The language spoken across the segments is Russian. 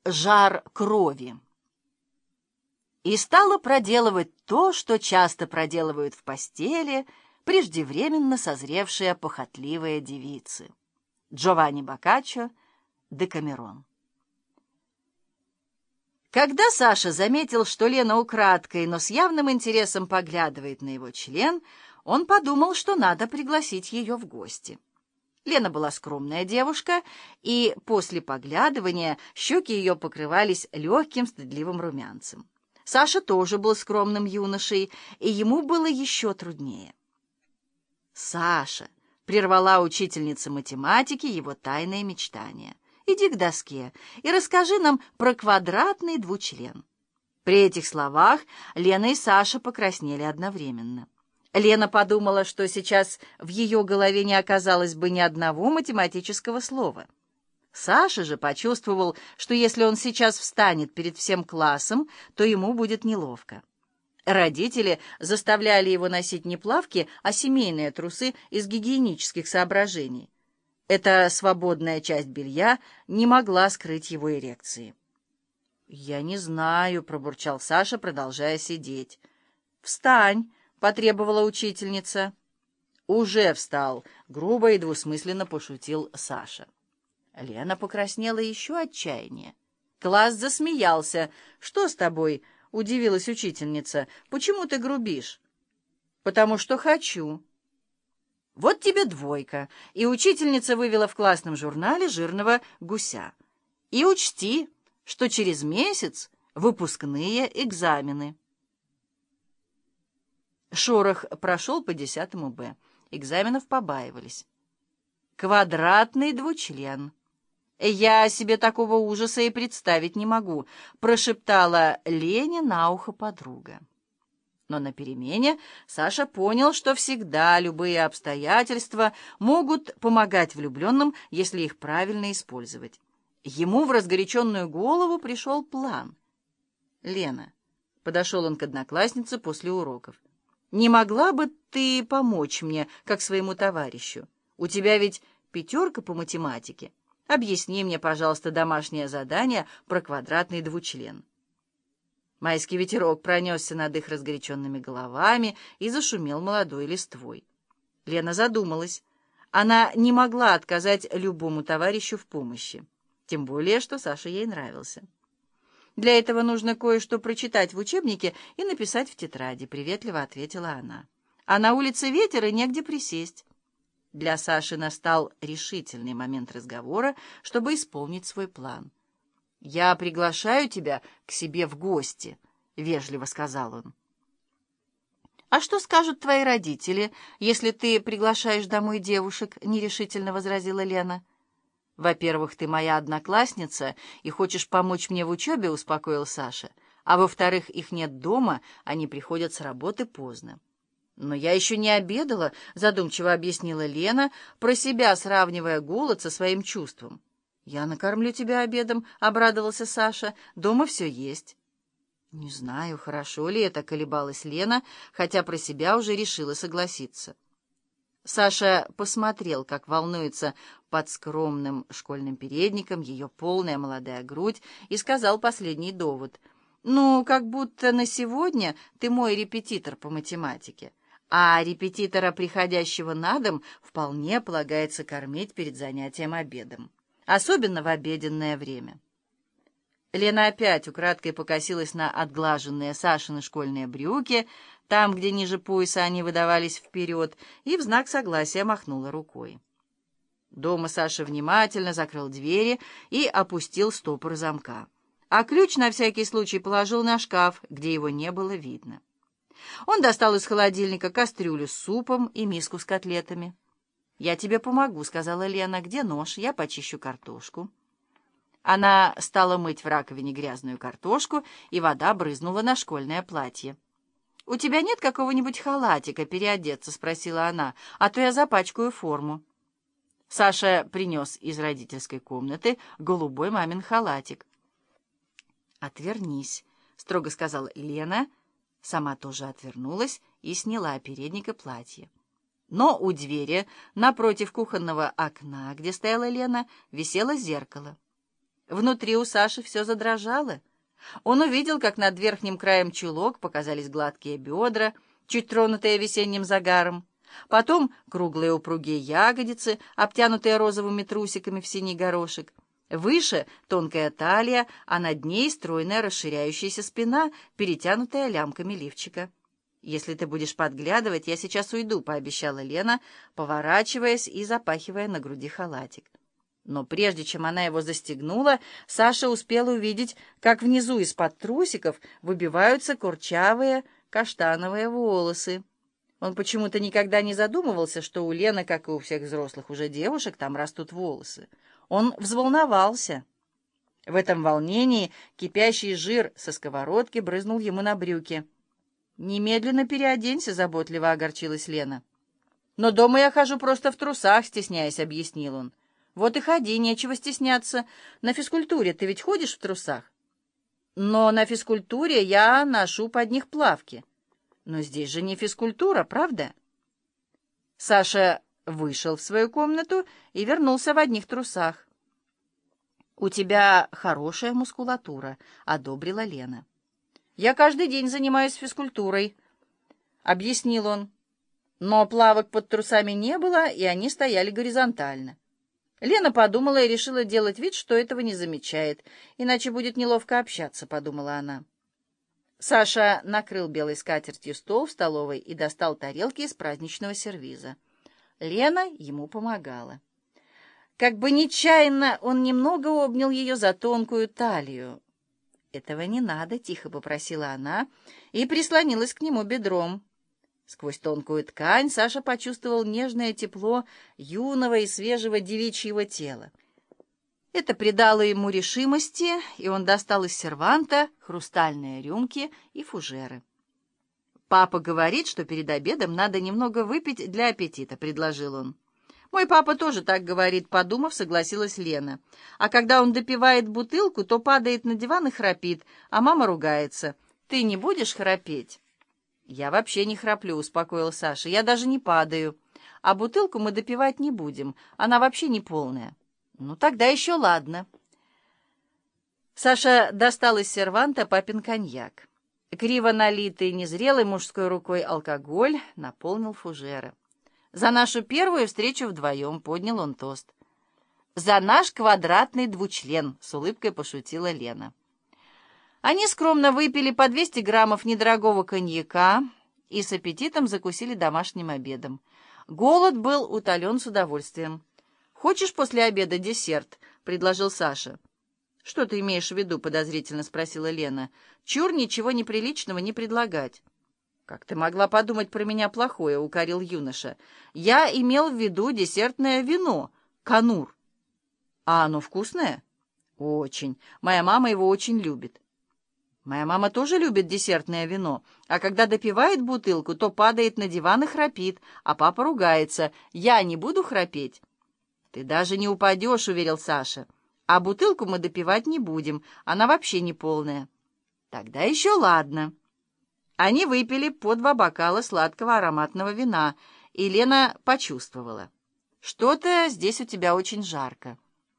жар крови. И стала проделывать то, что часто проделывают в постели преждевременно созревшие похотливые девицы. Джованни Боккаччо, Декамерон. Когда Саша заметил, что Лена украдкой, но с явным интересом поглядывает на его член, он подумал, что надо пригласить ее в гости. Лена была скромная девушка, и после поглядывания щеки ее покрывались легким стыдливым румянцем. Саша тоже был скромным юношей, и ему было еще труднее. «Саша», — прервала учительница математики его тайное мечтание, — «иди к доске и расскажи нам про квадратный двучлен». При этих словах Лена и Саша покраснели одновременно. Лена подумала, что сейчас в ее голове не оказалось бы ни одного математического слова. Саша же почувствовал, что если он сейчас встанет перед всем классом, то ему будет неловко. Родители заставляли его носить не плавки, а семейные трусы из гигиенических соображений. Эта свободная часть белья не могла скрыть его эрекции. «Я не знаю», — пробурчал Саша, продолжая сидеть. «Встань», — потребовала учительница. «Уже встал», — грубо и двусмысленно пошутил Саша. Лена покраснела еще отчаяннее. Класс засмеялся. «Что с тобой?» — удивилась учительница. «Почему ты грубишь?» «Потому что хочу». «Вот тебе двойка», и учительница вывела в классном журнале жирного гуся. «И учти, что через месяц выпускные экзамены». Шорох прошел по 10 Б. Экзаменов побаивались. «Квадратный двучлен». «Я себе такого ужаса и представить не могу», — прошептала Лене на ухо подруга. Но на перемене Саша понял, что всегда любые обстоятельства могут помогать влюбленным, если их правильно использовать. Ему в разгоряченную голову пришел план. «Лена», — подошел он к однокласснице после уроков, — «не могла бы ты помочь мне, как своему товарищу? У тебя ведь 5 по математике. Объясни мне, пожалуйста, домашнее задание про квадратный двучлен». Майский ветерок пронесся над их разгоряченными головами и зашумел молодой листвой. Лена задумалась. Она не могла отказать любому товарищу в помощи, тем более, что Саша ей нравился. «Для этого нужно кое-что прочитать в учебнике и написать в тетради», — приветливо ответила она. «А на улице ветер, и негде присесть». Для Саши настал решительный момент разговора, чтобы исполнить свой план. «Я приглашаю тебя к себе в гости», — вежливо сказал он. «А что скажут твои родители, если ты приглашаешь домой девушек?» — нерешительно возразила Лена. «Во-первых, ты моя одноклассница и хочешь помочь мне в учебе», — успокоил Саша. «А во-вторых, их нет дома, они приходят с работы поздно». «Но я еще не обедала», — задумчиво объяснила Лена, про себя сравнивая голод со своим чувством. «Я накормлю тебя обедом», — обрадовался Саша. «Дома все есть». «Не знаю, хорошо ли это», — колебалась Лена, хотя про себя уже решила согласиться. Саша посмотрел, как волнуется под скромным школьным передником ее полная молодая грудь, и сказал последний довод. «Ну, как будто на сегодня ты мой репетитор по математике, а репетитора, приходящего на дом, вполне полагается кормить перед занятием обедом, особенно в обеденное время». Лена опять украдкой покосилась на отглаженные Сашины школьные брюки, там, где ниже пояса они выдавались вперед, и в знак согласия махнула рукой. Дома Саша внимательно закрыл двери и опустил стопор замка, а ключ на всякий случай положил на шкаф, где его не было видно. Он достал из холодильника кастрюлю с супом и миску с котлетами. «Я тебе помогу», — сказала Лена. «Где нож? Я почищу картошку». Она стала мыть в раковине грязную картошку, и вода брызнула на школьное платье. «У тебя нет какого-нибудь халатика переодеться?» — спросила она. «А то я запачкаю форму». Саша принес из родительской комнаты голубой мамин халатик. «Отвернись», — строго сказала Лена. Сама тоже отвернулась и сняла передник и платье. Но у двери, напротив кухонного окна, где стояла Лена, висело зеркало. Внутри у Саши все задрожало. Он увидел, как над верхним краем чулок показались гладкие бедра, чуть тронутые весенним загаром. Потом круглые упругие ягодицы, обтянутые розовыми трусиками в синий горошек. Выше тонкая талия, а над ней стройная расширяющаяся спина, перетянутая лямками лифчика. «Если ты будешь подглядывать, я сейчас уйду», — пообещала Лена, поворачиваясь и запахивая на груди халатик. Но прежде чем она его застегнула, Саша успел увидеть, как внизу из-под трусиков выбиваются курчавые каштановые волосы. Он почему-то никогда не задумывался, что у Лены, как и у всех взрослых уже девушек, там растут волосы. Он взволновался. В этом волнении кипящий жир со сковородки брызнул ему на брюки. «Немедленно переоденься», — заботливо огорчилась Лена. «Но дома я хожу просто в трусах», — стесняясь, объяснил он. «Вот и ходи, нечего стесняться. На физкультуре ты ведь ходишь в трусах?» «Но на физкультуре я ношу под них плавки». «Но здесь же не физкультура, правда?» Саша вышел в свою комнату и вернулся в одних трусах. «У тебя хорошая мускулатура», — одобрила Лена. «Я каждый день занимаюсь физкультурой», — объяснил он. Но плавок под трусами не было, и они стояли горизонтально. Лена подумала и решила делать вид, что этого не замечает, иначе будет неловко общаться, подумала она. Саша накрыл белой скатертью стол в столовой и достал тарелки из праздничного сервиза. Лена ему помогала. Как бы нечаянно он немного обнял ее за тонкую талию. «Этого не надо», — тихо попросила она и прислонилась к нему бедром. Сквозь тонкую ткань Саша почувствовал нежное тепло юного и свежего девичьего тела. Это придало ему решимости, и он достал из серванта хрустальные рюмки и фужеры. «Папа говорит, что перед обедом надо немного выпить для аппетита», — предложил он. «Мой папа тоже так говорит», — подумав, согласилась Лена. «А когда он допивает бутылку, то падает на диван и храпит, а мама ругается. Ты не будешь храпеть?» «Я вообще не храплю», — успокоил Саша. «Я даже не падаю. А бутылку мы допивать не будем, она вообще не полная». «Ну, тогда еще ладно». Саша достал из серванта папин коньяк. Криво налитый незрелой мужской рукой алкоголь наполнил фужеры. «За нашу первую встречу вдвоем», — поднял он тост. «За наш квадратный двучлен», — с улыбкой пошутила Лена. Они скромно выпили по 200 граммов недорогого коньяка и с аппетитом закусили домашним обедом. Голод был утолен с удовольствием. «Хочешь после обеда десерт?» — предложил Саша. «Что ты имеешь в виду?» — подозрительно спросила Лена. «Чур, ничего неприличного не предлагать». «Как ты могла подумать про меня плохое?» — укорил юноша. «Я имел в виду десертное вино, канур». «А оно вкусное?» «Очень. Моя мама его очень любит». «Моя мама тоже любит десертное вино, а когда допивает бутылку, то падает на диван и храпит, а папа ругается. Я не буду храпеть». «Ты даже не упадешь», — уверил Саша. «А бутылку мы допивать не будем, она вообще не полная». «Тогда еще ладно». Они выпили по 2 бокала сладкого ароматного вина, и Лена почувствовала. «Что-то здесь у тебя очень жарко».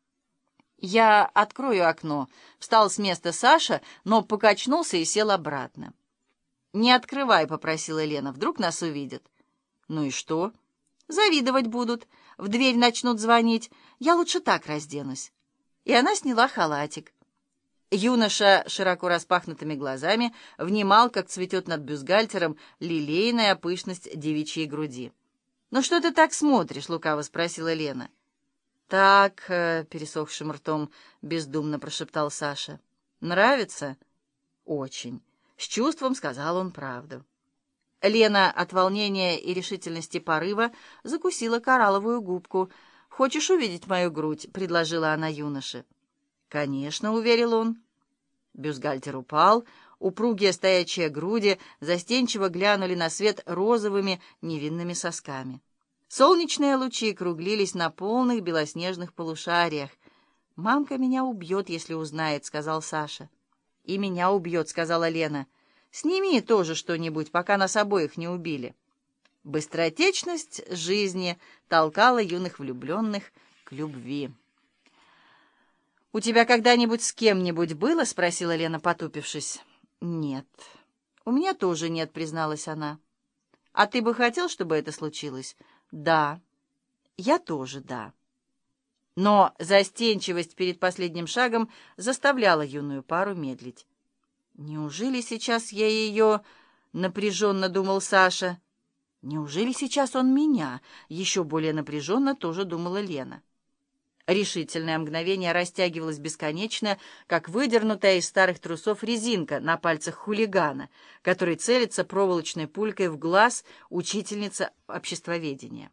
«Я открою окно», — встал с места Саша, но покачнулся и сел обратно. «Не открывай», — попросила Лена, — «вдруг нас увидят». «Ну и что?» «Завидовать будут, в дверь начнут звонить. Я лучше так разденусь». И она сняла халатик. Юноша широко распахнутыми глазами внимал, как цветет над бюстгальтером лилейная пышность девичьей груди. «Ну что ты так смотришь?» — лукаво спросила Лена. «Так», — пересохшим ртом бездумно прошептал Саша. «Нравится?» «Очень», — с чувством сказал он правду. Лена от волнения и решительности порыва закусила коралловую губку. «Хочешь увидеть мою грудь?» — предложила она юноше. «Конечно», — уверил он. Бюстгальтер упал, упругие стоячие груди застенчиво глянули на свет розовыми невинными сосками. Солнечные лучи круглились на полных белоснежных полушариях. «Мамка меня убьет, если узнает», — сказал Саша. «И меня убьет», — сказала Лена. «Сними тоже что-нибудь, пока нас обоих не убили». Быстротечность жизни толкала юных влюбленных к любви. «У тебя когда-нибудь с кем-нибудь было?» — спросила Лена, потупившись. «Нет». «У меня тоже нет», — призналась она. «А ты бы хотел, чтобы это случилось?» «Да». «Я тоже, да». Но застенчивость перед последним шагом заставляла юную пару медлить. «Неужели сейчас я ее...» — напряженно думал Саша. «Неужели сейчас он меня?» — еще более напряженно тоже думала Лена. Решительное мгновение растягивалось бесконечно, как выдернутая из старых трусов резинка на пальцах хулигана, который целится проволочной пулькой в глаз учительницы обществоведения.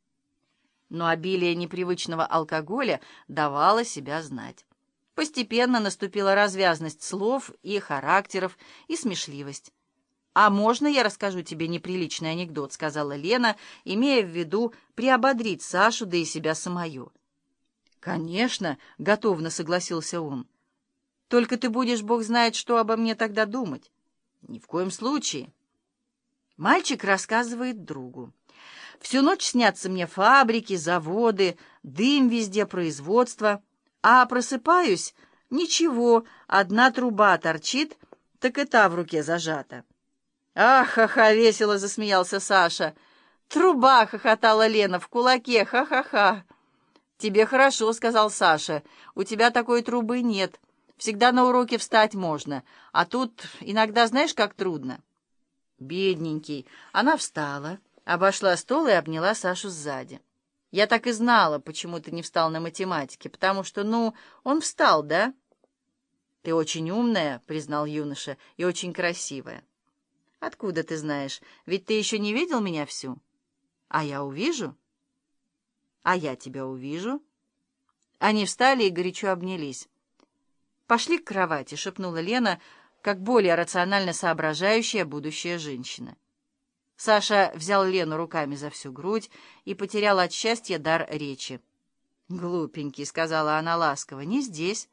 Но обилие непривычного алкоголя давало себя знать. Постепенно наступила развязность слов и характеров, и смешливость. «А можно я расскажу тебе неприличный анекдот?» — сказала Лена, имея в виду приободрить Сашу, да и себя самую. «Конечно», — готовно согласился он. «Только ты будешь, бог знает, что обо мне тогда думать». «Ни в коем случае». Мальчик рассказывает другу. «Всю ночь снятся мне фабрики, заводы, дым везде, производство. А просыпаюсь — ничего, одна труба торчит, так и та в руке зажата». «Ах-ха-ха!» — весело засмеялся Саша. «Труба!» — хохотала Лена в кулаке. «Ха-ха-ха!» «Тебе хорошо», — сказал Саша. «У тебя такой трубы нет. Всегда на уроке встать можно. А тут иногда знаешь, как трудно». «Бедненький». Она встала, обошла стол и обняла Сашу сзади. «Я так и знала, почему ты не встал на математике. Потому что, он встал, да?» «Ты очень умная», — признал юноша, — «и очень красивая». «Откуда ты знаешь? Ведь ты еще не видел меня всю». «А я увижу?» «А я тебя увижу». Они встали и горячо обнялись. «Пошли к кровати», — шепнула Лена, как более рационально соображающая будущая женщина. Саша взял Лену руками за всю грудь и потерял от счастья дар речи. «Глупенький», — сказала она ласково, — «не здесь».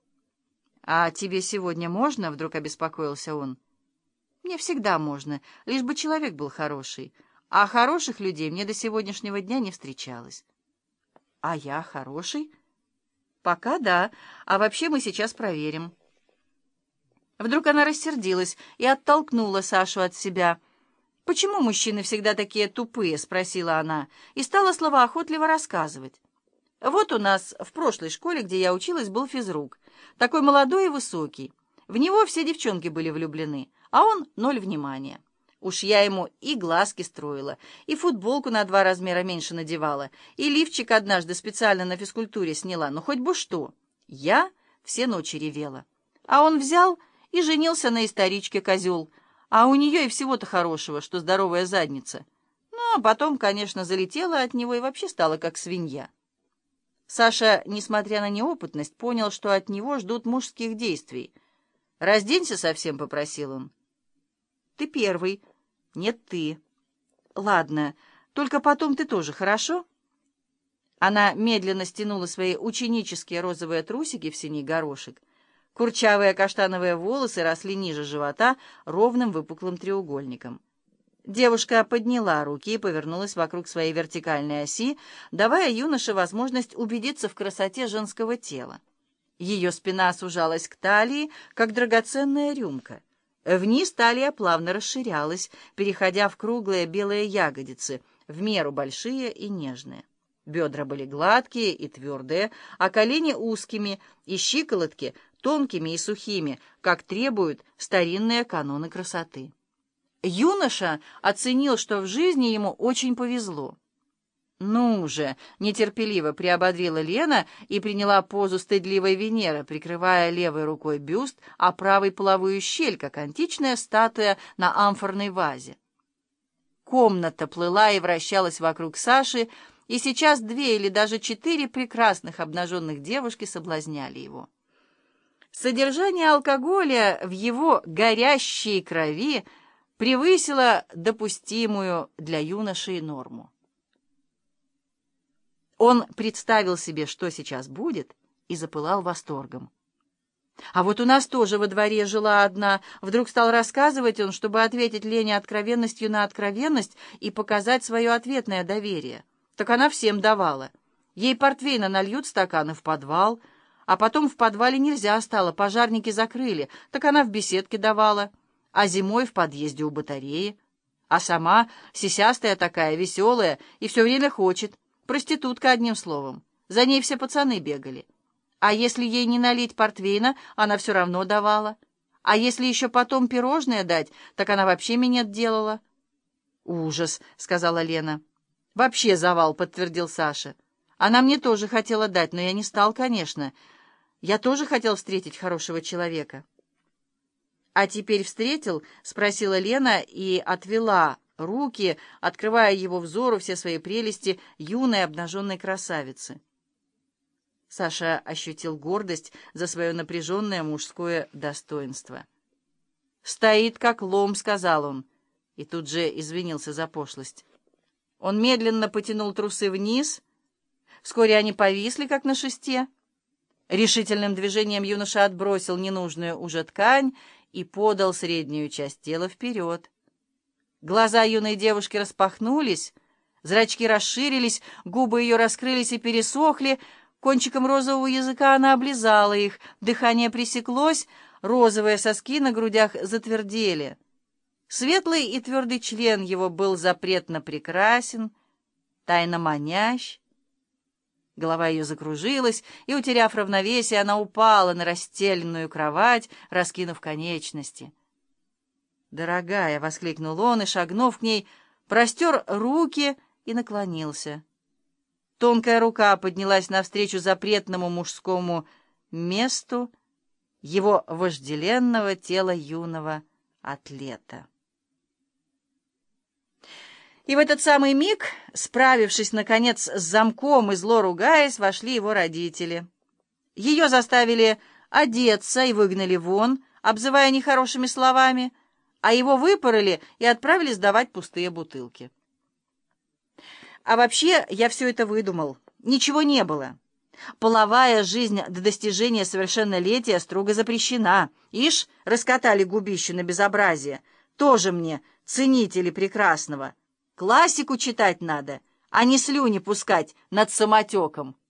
«А тебе сегодня можно?» — вдруг обеспокоился он. «Мне всегда можно, лишь бы человек был хороший, а хороших людей мне до сегодняшнего дня не встречалось». «А я хороший?» «Пока да, а вообще мы сейчас проверим». Вдруг она рассердилась и оттолкнула Сашу от себя. «Почему мужчины всегда такие тупые?» — спросила она, и стала словоохотливо рассказывать. «Вот у нас в прошлой школе, где я училась, был физрук, такой молодой и высокий. В него все девчонки были влюблены, а он — ноль внимания. Уж я ему и глазки строила, и футболку на 2 размера меньше надевала, и лифчик однажды специально на физкультуре сняла, ну хоть бы что. Я все ночи ревела. А он взял и женился на историчке, козел, а у нее и всего-то хорошего, что здоровая задница. Ну, а потом, конечно, залетела от него и вообще стала как свинья». Саша, несмотря на неопытность, понял, что от него ждут мужских действий. «Разденься совсем», — попросил он. «Ты первый». «Нет, ты». «Ладно, только потом ты тоже, хорошо?» Она медленно стянула свои ученические розовые трусики в синий горошек. Курчавые каштановые волосы росли ниже живота ровным выпуклым треугольником. Девушка подняла руки и повернулась вокруг своей вертикальной оси, давая юноше возможность убедиться в красоте женского тела. Ее спина сужалась к талии, как драгоценная рюмка. Вниз талия плавно расширялась, переходя в круглые белые ягодицы, в меру большие и нежные. Бедра были гладкие и твердые, а колени узкими, и щиколотки тонкими и сухими, как требуют старинные каноны красоты. Юноша оценил, что в жизни ему очень повезло. «Ну же!» — нетерпеливо приободрила Лена и приняла позу стыдливой Венеры, прикрывая левой рукой бюст, а правой половую щель, как античная статуя на амфорной вазе. Комната плыла и вращалась вокруг Саши, и сейчас 2 или даже 4 прекрасных обнаженных девушки соблазняли его. Содержание алкоголя в его горящей крови превысило допустимую для юноши норму. Он представил себе, что сейчас будет, и запылал восторгом. «А вот у нас тоже во дворе жила одна», — вдруг стал рассказывать он, чтобы ответить Лене откровенностью на откровенность и показать свое ответное доверие. Так она всем давала. Ей портвейна нальют стаканы в подвал, А потом в подвале нельзя стало, пожарники закрыли, так она в беседке давала, а зимой в подъезде у батареи. А сама сисястая такая, веселая, и все время хочет. Проститутка, одним словом. За ней все пацаны бегали. А если ей не налить портвейна, она все равно давала. А если еще потом пирожное дать, так она вообще минет делала. «Ужас», — сказала Лена. «Вообще завал», — подтвердил Саша. «Она мне тоже хотела дать, но я не стал, конечно. Я тоже хотел встретить хорошего человека». «А теперь встретил?» — спросила Лена и отвела руки, открывая его взору все свои прелести юной обнаженной красавицы. Саша ощутил гордость за свое напряженное мужское достоинство. «Стоит как лом», — сказал он, и тут же извинился за пошлость. Он медленно потянул трусы вниз. Вскоре они повисли, как на шесте. Решительным движением юноша отбросил ненужную уже ткань и подал среднюю часть тела вперед. Глаза юной девушки распахнулись, зрачки расширились, губы ее раскрылись и пересохли, кончиком розового языка она облизала их, дыхание пресеклось, розовые соски на грудях затвердели. Светлый и твердый член его был запретно прекрасен, тайно манящ. Голова ее закружилась, и, утеряв равновесие, она упала на расстеленную кровать, раскинув конечности. «Дорогая!» — воскликнул он и, шагнув к ней, простер руки и наклонился. Тонкая рука поднялась навстречу запретному мужскому месту его вожделенного тела юного атлета. И в этот самый миг, справившись, наконец, с замком и зло ругаясь, вошли его родители. Ее заставили одеться и выгнали вон, обзывая нехорошими словами, а его выпороли и отправили сдавать пустые бутылки. А вообще, я все это выдумал. Ничего не было. Половая жизнь до достижения совершеннолетия строго запрещена. Ишь, раскатали губищу на безобразие. Тоже мне ценители прекрасного. Классику читать надо, а не слюни пускать над самотеком.